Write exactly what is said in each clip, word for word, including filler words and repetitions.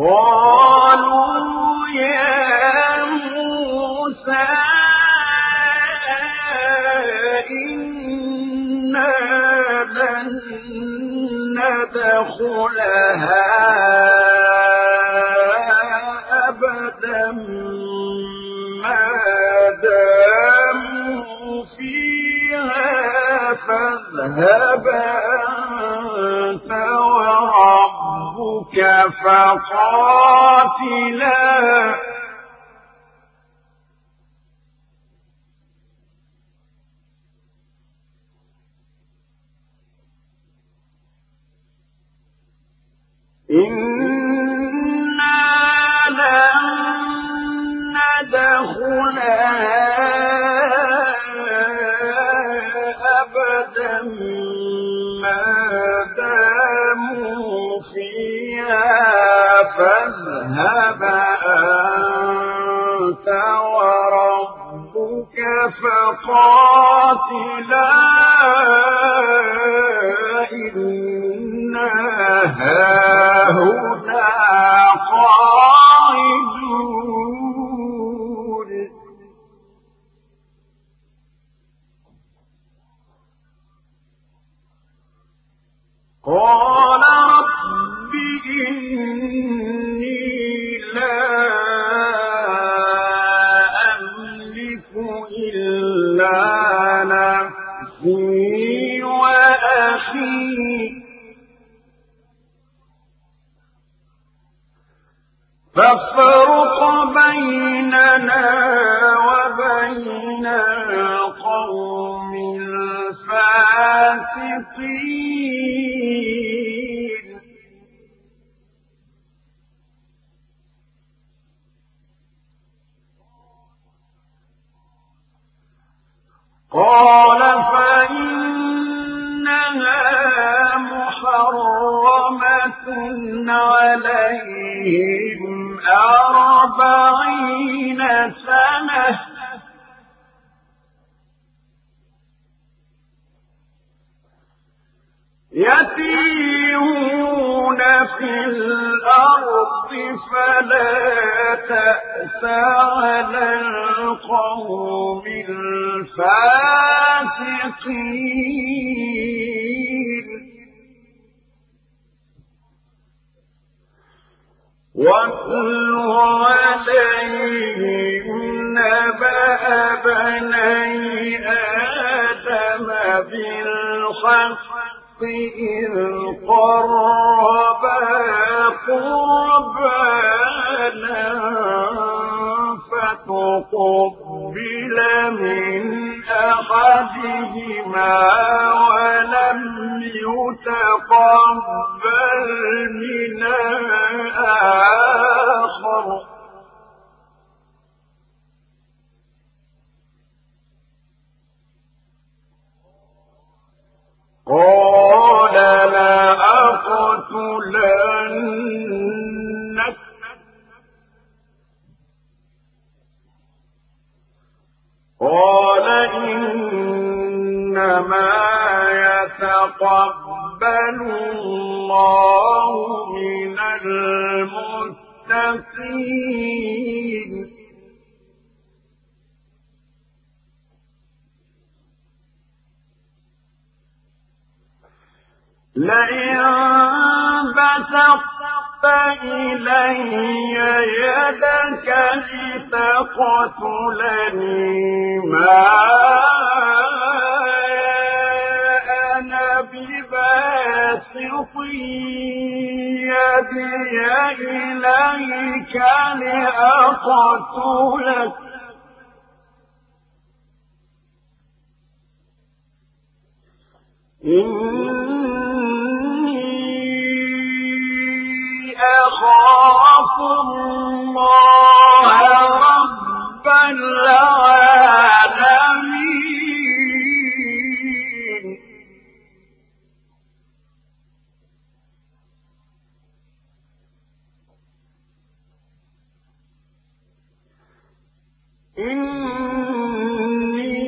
قالوا يا موسى إنا لن ندخلها أبدا ما داموا فيها فاذهب أنت وربك فقاتلا إنا لن ندخلها أبدا ما داموا فيها فاذهب أنت وربك فقاتلا إنا هاهنا قاعدون قال رب إني لا أملك إلا نفسي وأخي فافرق بيننا وبين القوم الفاسقين قال فإنها محرمة عليهم أربعين سنة يتيهون في الأرض فلا تأس على القوم الفاسقين واتل عليهم نبأ بني آدم بالحق إذ قربا قربانا فتقبل من أحدهما ولم يتقبل من الآخر قال لأقتلنك قال إنما يتقبل الله من المتقين لئن بسطت إلي يدك لتقتلني ما أنا بباسط يدي إليك لأقتلك إني أخاف الله رب العالمين إني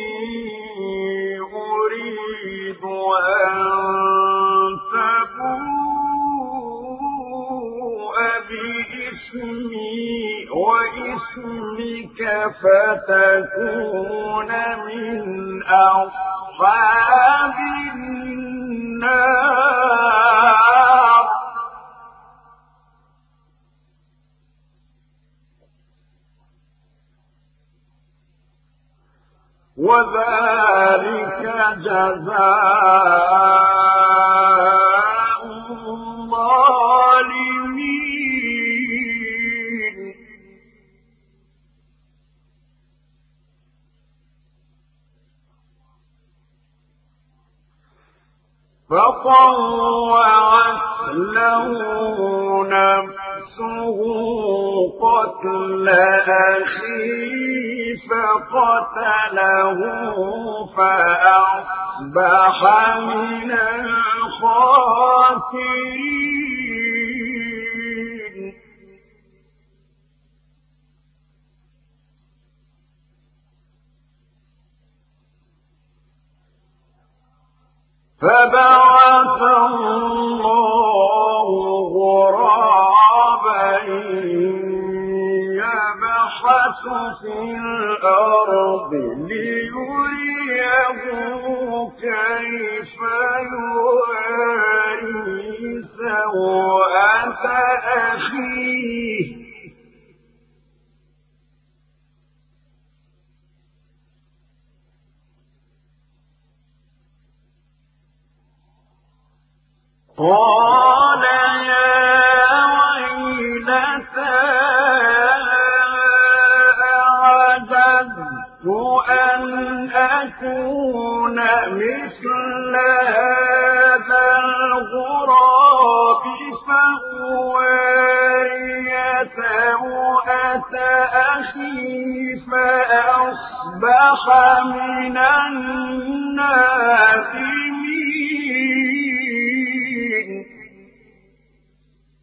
أريد أن تبوء بإثمي وإثمك فتكون من أصحاب النار. وذلك جزاء الظالمين. فطوعت له نفسه قتل أخيه فقتله فأصبح من الخاسرين. فبعث الله غرابا يبحث في الأرض ليريه كيف يواري سوءة أخيه قال يا ويلتى أعجزت أن أكون مثل هذا الغراب فأواري سوءة أخي فأصبح من النادمين.